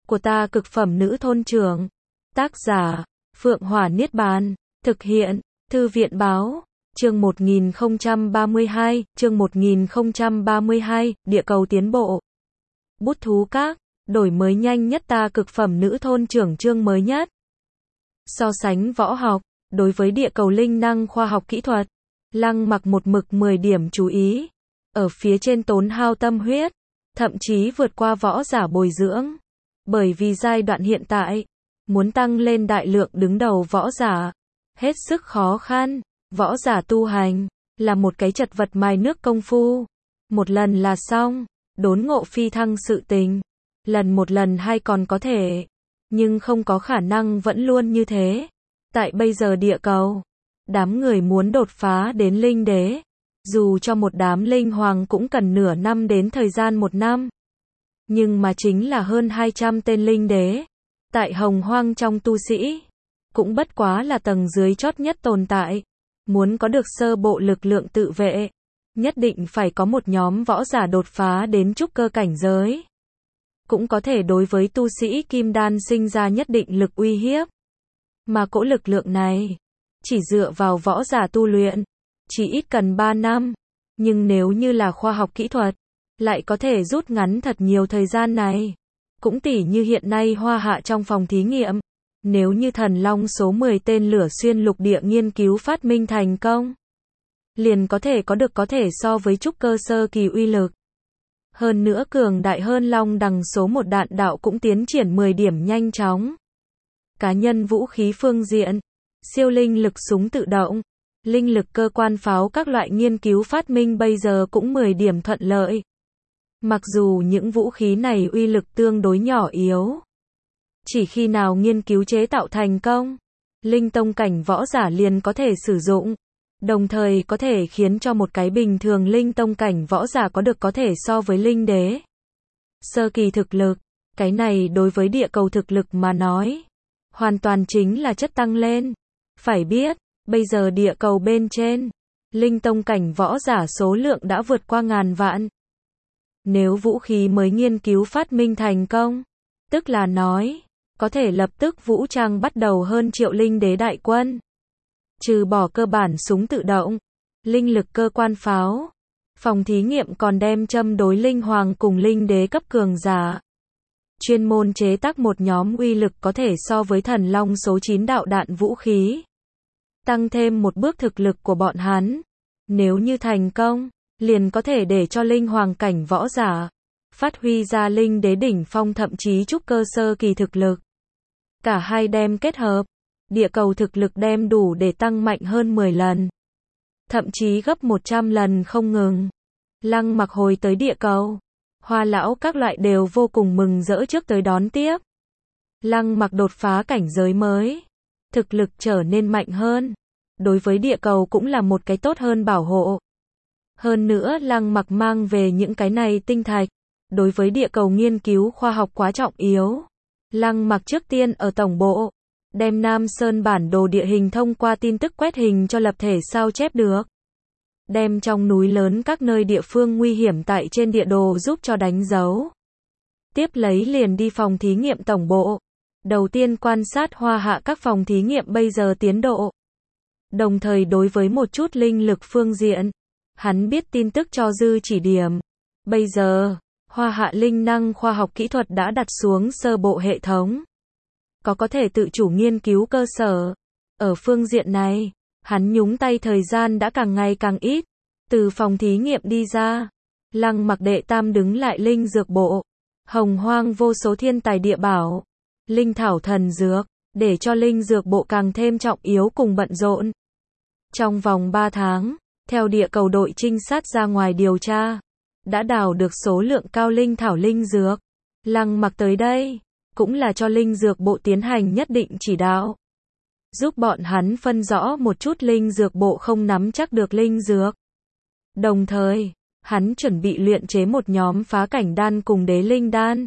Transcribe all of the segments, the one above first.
của ta cực phẩm nữ thôn trưởng. Tác giả, Phượng Hỏa Niết Bàn. Thực hiện, Thư viện báo. Chương 1032, chương 1032, địa cầu tiến bộ. Bút thú các, đổi mới nhanh nhất ta cực phẩm nữ thôn trưởng chương mới nhất. So sánh võ học, đối với địa cầu linh năng khoa học kỹ thuật, Lăng Mặc một mực 10 điểm chú ý. Ở phía trên tốn hao tâm huyết, thậm chí vượt qua võ giả bồi dưỡng. Bởi vì giai đoạn hiện tại, muốn tăng lên đại lượng đứng đầu võ giả, hết sức khó khăn. Võ giả tu hành, là một cái chật vật mài nước công phu. Một lần là xong, đốn ngộ phi thăng sự tình. Lần một lần hai còn có thể, nhưng không có khả năng vẫn luôn như thế. Tại bây giờ địa cầu, đám người muốn đột phá đến linh đế, dù cho một đám linh hoàng cũng cần nửa năm đến thời gian 1 năm. Nhưng mà chính là hơn 200 tên linh đế, tại hồng hoang trong tu sĩ, cũng bất quá là tầng dưới chót nhất tồn tại. Muốn có được sơ bộ lực lượng tự vệ, nhất định phải có một nhóm võ giả đột phá đến trúc cơ cảnh giới. Cũng có thể đối với tu sĩ kim đan sinh ra nhất định lực uy hiếp. Mà cỗ lực lượng này, chỉ dựa vào võ giả tu luyện, chỉ ít cần 3 năm. Nhưng nếu như là khoa học kỹ thuật, lại có thể rút ngắn thật nhiều thời gian này. Cũng tỉ như hiện nay Hoa Hạ trong phòng thí nghiệm. Nếu như thần long số 10 tên lửa xuyên lục địa nghiên cứu phát minh thành công, liền có thể so với trúc cơ sơ kỳ uy lực. Hơn nữa cường đại hơn long đằng số 1 đạn đạo cũng tiến triển 10 điểm nhanh chóng. Cá nhân vũ khí phương diện, siêu linh lực súng tự động, linh lực cơ quan pháo các loại nghiên cứu phát minh bây giờ cũng 10 điểm thuận lợi. Mặc dù những vũ khí này uy lực tương đối nhỏ yếu, chỉ khi nào nghiên cứu chế tạo thành công, linh tông cảnh võ giả liền có thể sử dụng, đồng thời có thể khiến cho một cái bình thường linh tông cảnh võ giả có thể so với linh đế sơ kỳ thực lực. Cái này đối với địa cầu thực lực mà nói, hoàn toàn chính là chất tăng lên. Phải biết, bây giờ địa cầu bên trên, linh tông cảnh võ giả số lượng đã vượt qua ngàn vạn. Nếu vũ khí mới nghiên cứu phát minh thành công, tức là nói, có thể lập tức vũ trang bắt đầu hơn triệu linh đế đại quân. Trừ bỏ cơ bản súng tự động, linh lực cơ quan pháo, phòng thí nghiệm còn đem châm đối linh hoàng cùng linh đế cấp cường giả. Chuyên môn chế tác một nhóm uy lực có thể so với thần long số 9 đạo đạn vũ khí. Tăng thêm một bước thực lực của bọn hắn. Nếu như thành công, liền có thể để cho linh hoàng cảnh võ giả phát huy ra linh đế đỉnh phong thậm chí trúc cơ sơ kỳ thực lực. Cả hai đem kết hợp, địa cầu thực lực đem đủ để tăng mạnh hơn 10 lần. Thậm chí gấp 100 lần không ngừng. Lăng Mặc hồi tới địa cầu, Hoa lão các loại đều vô cùng mừng rỡ trước tới đón tiếp. Lăng Mặc đột phá cảnh giới mới, thực lực trở nên mạnh hơn. Đối với địa cầu cũng là một cái tốt hơn bảo hộ. Hơn nữa Lăng Mặc mang về những cái này tinh thạch, đối với địa cầu nghiên cứu khoa học quá trọng yếu. Lăng Mặc trước tiên ở tổng bộ, đem Nam Sơn bản đồ địa hình thông qua tin tức quét hình cho lập thể sao chép được. Đem trong núi lớn các nơi địa phương nguy hiểm tại trên địa đồ giúp cho đánh dấu. Tiếp lấy liền đi phòng thí nghiệm tổng bộ. Đầu tiên quan sát Hoa Hạ các phòng thí nghiệm bây giờ tiến độ. Đồng thời đối với một chút linh lực phương diện, hắn biết tin tức cho dư chỉ điểm. Bây giờ, Hoa Hạ linh năng khoa học kỹ thuật đã đặt xuống sơ bộ hệ thống. Có thể tự chủ nghiên cứu cơ sở. Ở phương diện này, hắn nhúng tay thời gian đã càng ngày càng ít. Từ phòng thí nghiệm đi ra, Lăng Mặc đệ tam đứng lại linh dược bộ. Hồng hoang vô số thiên tài địa bảo, linh thảo thần dược, để cho linh dược bộ càng thêm trọng yếu cùng bận rộn. Trong vòng 3 tháng, theo địa cầu đội trinh sát ra ngoài điều tra, đã đào được số lượng cao linh thảo linh dược. Lăng Mặc tới đây, cũng là cho linh dược bộ tiến hành nhất định chỉ đạo. Giúp bọn hắn phân rõ một chút linh dược bộ không nắm chắc được linh dược. Đồng thời, hắn chuẩn bị luyện chế một nhóm phá cảnh đan cùng đế linh đan.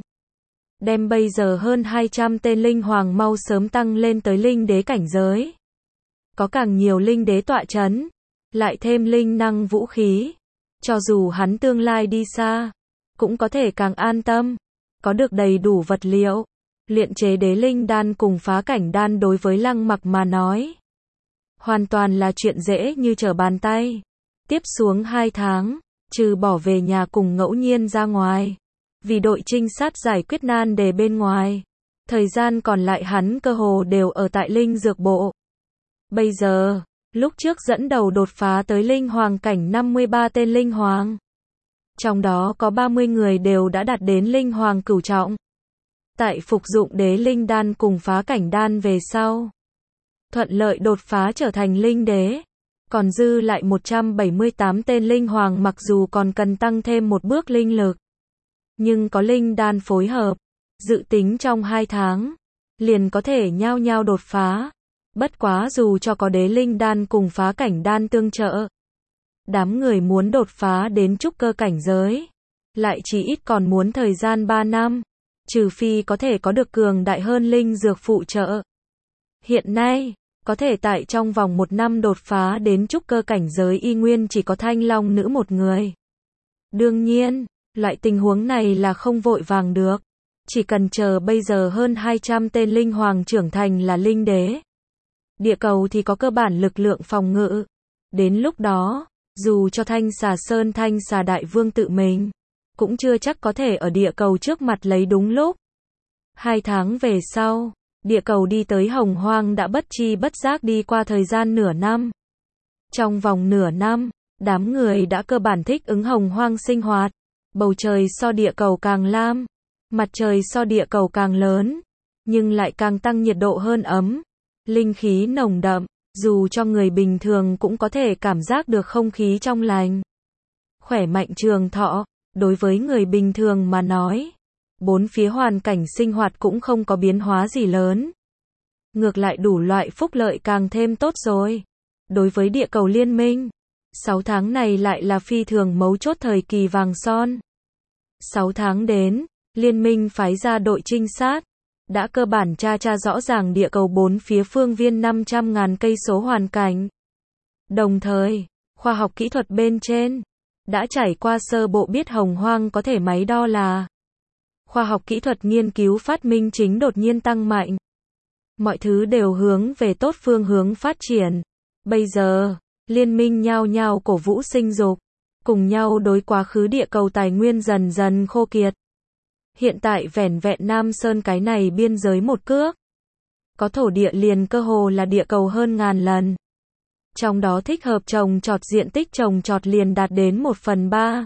Đem bây giờ hơn 200 tên linh hoàng mau sớm tăng lên tới linh đế cảnh giới. Có càng nhiều linh đế tọa chấn, lại thêm linh năng vũ khí. Cho dù hắn tương lai đi xa, cũng có thể càng an tâm, có được đầy đủ vật liệu. Luyện chế đế linh đan cùng phá cảnh đan đối với Lăng Mặc mà nói, hoàn toàn là chuyện dễ như trở bàn tay. Tiếp xuống 2 tháng, trừ bỏ về nhà cùng ngẫu nhiên ra ngoài, vì đội trinh sát giải quyết nan đề bên ngoài, thời gian còn lại hắn cơ hồ đều ở tại linh dược bộ. Bây giờ, lúc trước dẫn đầu đột phá tới linh hoàng cảnh 53 tên linh hoàng. Trong đó có 30 người đều đã đạt đến linh hoàng cửu trọng. Tại phục dụng đế linh đan cùng phá cảnh đan về sau, thuận lợi đột phá trở thành linh đế. Còn dư lại 178 tên linh hoàng mặc dù còn cần tăng thêm một bước linh lực, nhưng có linh đan phối hợp, dự tính trong 2 tháng, liền có thể nhao nhao đột phá. Bất quá dù cho có đế linh đan cùng phá cảnh đan tương trợ, đám người muốn đột phá đến trúc cơ cảnh giới, lại chỉ ít còn muốn thời gian 3 năm, trừ phi có thể có được cường đại hơn linh dược phụ trợ. Hiện nay, có thể tại trong vòng 1 năm đột phá đến trúc cơ cảnh giới y nguyên chỉ có Thanh Long nữ một người. Đương nhiên, loại tình huống này là không vội vàng được. Chỉ cần chờ bây giờ hơn 200 tên linh hoàng trưởng thành là linh đế. Địa cầu thì có cơ bản lực lượng phòng ngự. Đến lúc đó, dù cho Thanh Xà Sơn Thanh Xà Đại Vương tự mình, cũng chưa chắc có thể ở địa cầu trước mặt lấy đúng lúc. 2 tháng về sau, địa cầu đi tới Hồng Hoang đã bất chi bất giác đi qua thời gian nửa năm. Trong vòng nửa năm, đám người đã cơ bản thích ứng Hồng Hoang sinh hoạt. Bầu trời so địa cầu càng lam, mặt trời so địa cầu càng lớn, nhưng lại càng tăng nhiệt độ hơn ấm. Linh khí nồng đậm, dù cho người bình thường cũng có thể cảm giác được không khí trong lành. Khỏe mạnh trường thọ, đối với người bình thường mà nói, bốn phía hoàn cảnh sinh hoạt cũng không có biến hóa gì lớn. Ngược lại đủ loại phúc lợi càng thêm tốt rồi. Đối với địa cầu liên minh, 6 tháng này lại là phi thường mấu chốt thời kỳ vàng son. 6 tháng đến, liên minh phái ra đội trinh sát, đã cơ bản tra rõ ràng địa cầu bốn phía phương viên 500.000 cây số hoàn cảnh. Đồng thời, khoa học kỹ thuật bên trên, đã trải qua sơ bộ biết Hồng Hoang có thể máy đo là khoa học kỹ thuật nghiên cứu phát minh chính đột nhiên tăng mạnh. Mọi thứ đều hướng về tốt phương hướng phát triển. Bây giờ, liên minh nhao nhao cổ vũ sinh dục, cùng nhau đối quá khứ địa cầu tài nguyên dần dần khô kiệt. Hiện tại vẻn vẹn Nam Sơn cái này biên giới một cước, có thổ địa liền cơ hồ là địa cầu hơn ngàn lần. Trong đó thích hợp trồng trọt diện tích trồng trọt liền đạt đến 1/3.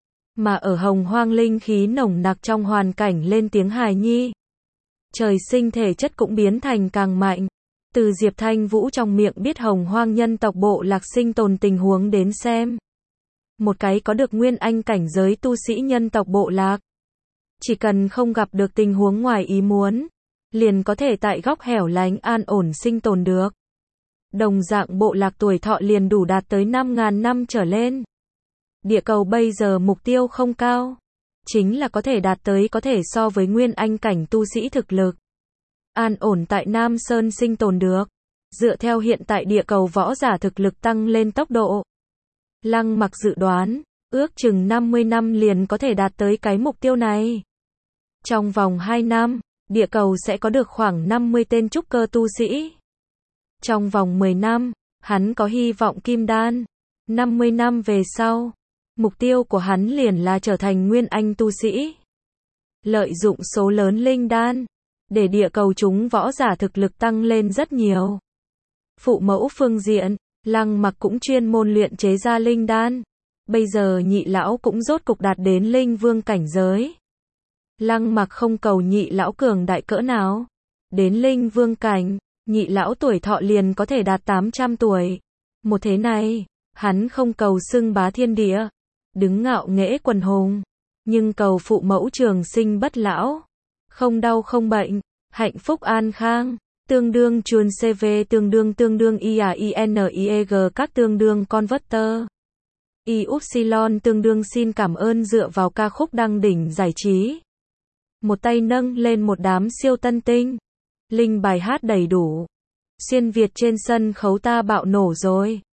Mà ở Hồng Hoang linh khí nồng nặc trong hoàn cảnh lên tiếng hài nhi, trời sinh thể chất cũng biến thành càng mạnh. Từ Diệp Thanh Vũ trong miệng biết Hồng Hoang nhân tộc bộ lạc sinh tồn tình huống đến xem, một cái có được nguyên anh cảnh giới tu sĩ nhân tộc bộ lạc, chỉ cần không gặp được tình huống ngoài ý muốn, liền có thể tại góc hẻo lánh an ổn sinh tồn được. Đồng dạng bộ lạc tuổi thọ liền đủ đạt tới 5.000 năm trở lên. Địa cầu bây giờ mục tiêu không cao, chính là có thể đạt tới có thể so với nguyên anh cảnh tu sĩ thực lực. An ổn tại Nam Sơn sinh tồn được. Dựa theo hiện tại địa cầu võ giả thực lực tăng lên tốc độ, Lăng Mặc dự đoán, ước chừng 50 năm liền có thể đạt tới cái mục tiêu này. Trong vòng 2 năm, địa cầu sẽ có được khoảng 50 tên trúc cơ tu sĩ. Trong vòng 10 năm, hắn có hy vọng kim đan. 50 năm về sau, mục tiêu của hắn liền là trở thành nguyên anh tu sĩ. Lợi dụng số lớn linh đan, để địa cầu chúng võ giả thực lực tăng lên rất nhiều. Phụ mẫu phương diện, Lăng Mặc cũng chuyên môn luyện chế ra linh đan. Bây giờ nhị lão cũng rốt cục đạt đến linh vương cảnh giới. Lăng Mặc không cầu nhị lão cường đại cỡ nào. Đến linh vương cảnh, nhị lão tuổi thọ liền có thể đạt 800 tuổi. Một thế này, hắn không cầu xưng bá thiên địa, đứng ngạo nghễ quần hùng, nhưng cầu phụ mẫu trường sinh bất lão, không đau không bệnh, hạnh phúc an khang. Tương đương chuồn CV tương đương IAINEG các tương đương converter. Y-upsilon tương đương xin cảm ơn dựa vào ca khúc đăng đỉnh giải trí. Một tay nâng lên một đám siêu tân tinh. Linh bài hát đầy đủ. Xuyên Việt trên sân khấu ta bạo nổ rồi.